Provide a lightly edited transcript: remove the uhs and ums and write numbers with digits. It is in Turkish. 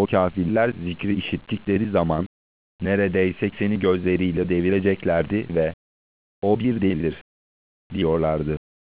O kâfirler zikri işittikleri zaman, neredeyse seni gözleriyle devireceklerdi ve "O bir delidir" diyorlardı.